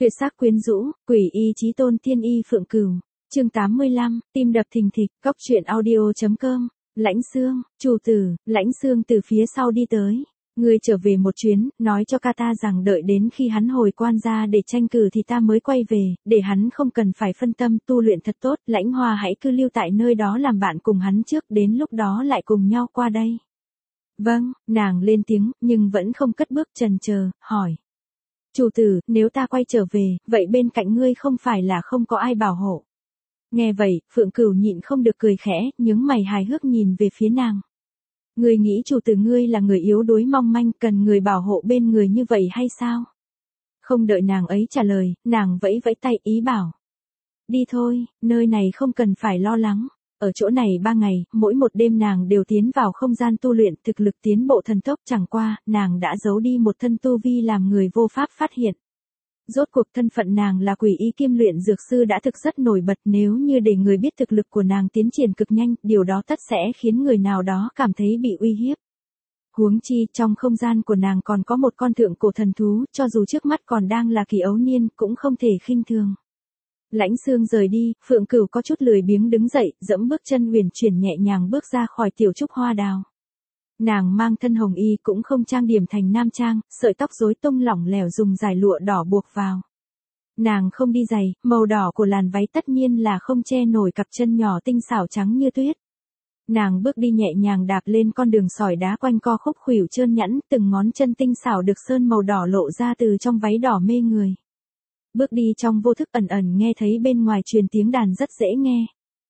Tuyệt sắc quyến rũ, quỷ y chí tôn tiên y phượng cửu. Chương 85, tim đập thình thịch, cóc truyện audio.com. Lãnh Xương, chủ tử, Lãnh Xương từ phía sau đi tới. Ngươi trở về một chuyến, nói cho ca ta rằng đợi đến khi hắn hồi quan gia để tranh cử thì ta mới quay về, để hắn không cần phải phân tâm tu luyện thật tốt. Lãnh Hoa hãy cứ lưu tại nơi đó làm bạn cùng hắn trước, đến lúc đó lại cùng nhau qua đây. Vâng, nàng lên tiếng, nhưng vẫn không cất bước chần chờ, hỏi. Chủ tử, nếu ta quay trở về, vậy bên cạnh ngươi không phải là không có ai bảo hộ. Nghe vậy, Phượng Cửu nhịn không được cười khẽ, nhướng mày hài hước nhìn về phía nàng. Ngươi nghĩ chủ tử ngươi là người yếu đuối mong manh, cần người bảo hộ bên người như vậy hay sao? Không đợi nàng ấy trả lời, nàng vẫy vẫy tay ý bảo. Đi thôi, nơi này không cần phải lo lắng. Ở chỗ này 3 ngày, mỗi một đêm nàng đều tiến vào không gian tu luyện, thực lực tiến bộ thần tốc, chẳng qua, nàng đã giấu đi một thân tu vi làm người vô pháp phát hiện. Rốt cuộc thân phận nàng là quỷ y kiêm luyện dược sư đã thực rất nổi bật, nếu như để người biết thực lực của nàng tiến triển cực nhanh, điều đó tất sẽ khiến người nào đó cảm thấy bị uy hiếp. Huống chi, trong không gian của nàng còn có một con thượng cổ thần thú, cho dù trước mắt còn đang là kỳ ấu niên, cũng không thể khinh thường. Lãnh Xương rời đi, Phượng Cửu có chút lười biếng đứng dậy, dẫm bước chân huyền chuyển nhẹ nhàng bước ra khỏi tiểu trúc hoa đào. Nàng mang thân hồng y cũng không trang điểm thành nam trang, sợi tóc rối tung lỏng lẻo dùng dải lụa đỏ buộc vào. Nàng không đi giày, màu đỏ của làn váy tất nhiên là không che nổi cặp chân nhỏ tinh xảo trắng như tuyết. Nàng bước đi nhẹ nhàng đạp lên con đường sỏi đá quanh co khúc khuỷu trơn nhẵn, từng ngón chân tinh xảo được sơn màu đỏ lộ ra từ trong váy đỏ mê người. Bước đi trong vô thức ẩn ẩn nghe thấy bên ngoài truyền tiếng đàn rất dễ nghe.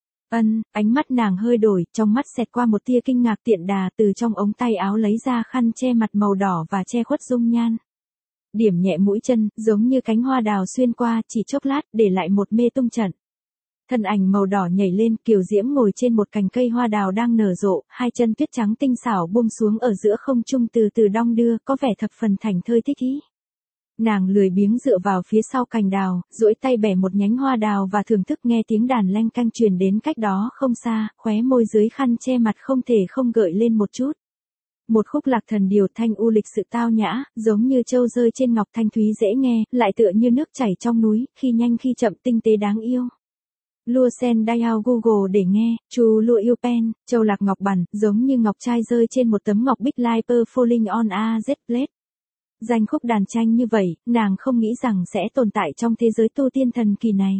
Ánh mắt nàng hơi đổi, trong mắt xẹt qua một tia kinh ngạc tiện đà, từ trong ống tay áo lấy ra khăn che mặt màu đỏ và che khuất dung nhan. Điểm nhẹ mũi chân, giống như cánh hoa đào xuyên qua, chỉ chốc lát, để lại một mê tung trận. Thân ảnh màu đỏ nhảy lên, kiều diễm ngồi trên một cành cây hoa đào đang nở rộ, hai chân tuyết trắng tinh xảo buông xuống ở giữa không trung từ từ đong đưa, có vẻ thập phần thảnh thơi thích ý. Nàng lười biếng dựa vào phía sau cành đào, duỗi tay bẻ một nhánh hoa đào và thưởng thức nghe tiếng đàn leng canh truyền đến cách đó không xa, khóe môi dưới khăn che mặt không thể không gợi lên một chút. Một khúc lạc thần điều thanh u lịch sự tao nhã, giống như châu rơi trên ngọc thanh thúy dễ nghe, lại tựa như nước chảy trong núi, khi nhanh khi chậm tinh tế đáng yêu. Lua sen dial Google để nghe, chu lua yêu pen, châu lạc ngọc bằn, giống như ngọc trai rơi trên một tấm ngọc bích like falling on a z plate. Danh khúc đàn tranh như vậy, nàng không nghĩ rằng sẽ tồn tại trong thế giới tu tiên thần kỳ này.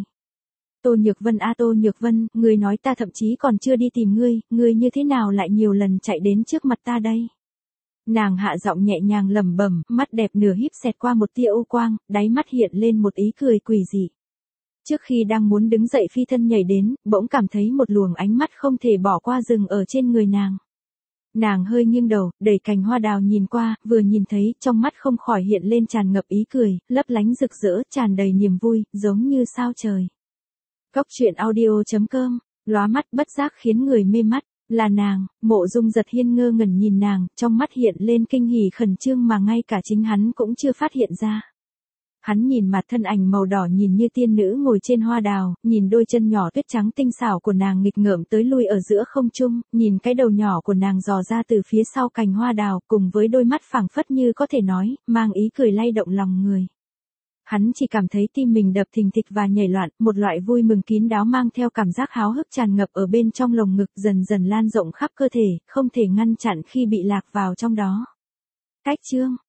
Tô Nhược Vân Tô Nhược Vân, ngươi nói ta thậm chí còn chưa đi tìm ngươi như thế nào lại nhiều lần chạy đến trước mặt ta đây? Nàng hạ giọng nhẹ nhàng lẩm bẩm, mắt đẹp nửa híp xẹt qua một tia u quang, đáy mắt hiện lên một ý cười quỷ dị. Trước khi đang muốn đứng dậy phi thân nhảy đến, bỗng cảm thấy một luồng ánh mắt không thể bỏ qua dừng ở trên người nàng. Nàng hơi nghiêng đầu, đẩy cành hoa đào nhìn qua, vừa nhìn thấy, trong mắt không khỏi hiện lên tràn ngập ý cười, lấp lánh rực rỡ, tràn đầy niềm vui, giống như sao trời. Cóc truyện audio.com, lóa mắt bất giác khiến người mê mắt, là nàng. Mộ Dung Giật Hiên ngơ ngẩn nhìn nàng, trong mắt hiện lên kinh hỉ khẩn trương mà ngay cả chính hắn cũng chưa phát hiện ra. Hắn nhìn mặt thân ảnh màu đỏ nhìn như tiên nữ ngồi trên hoa đào, nhìn đôi chân nhỏ tuyết trắng tinh xảo của nàng nghịch ngợm tới lui ở giữa không trung, nhìn cái đầu nhỏ của nàng dò ra từ phía sau cành hoa đào, cùng với đôi mắt phảng phất như có thể nói, mang ý cười lay động lòng người. Hắn chỉ cảm thấy tim mình đập thình thịch và nhảy loạn, một loại vui mừng kín đáo mang theo cảm giác háo hức tràn ngập ở bên trong lồng ngực, dần dần lan rộng khắp cơ thể, không thể ngăn chặn khi bị lạc vào trong đó. Cách chương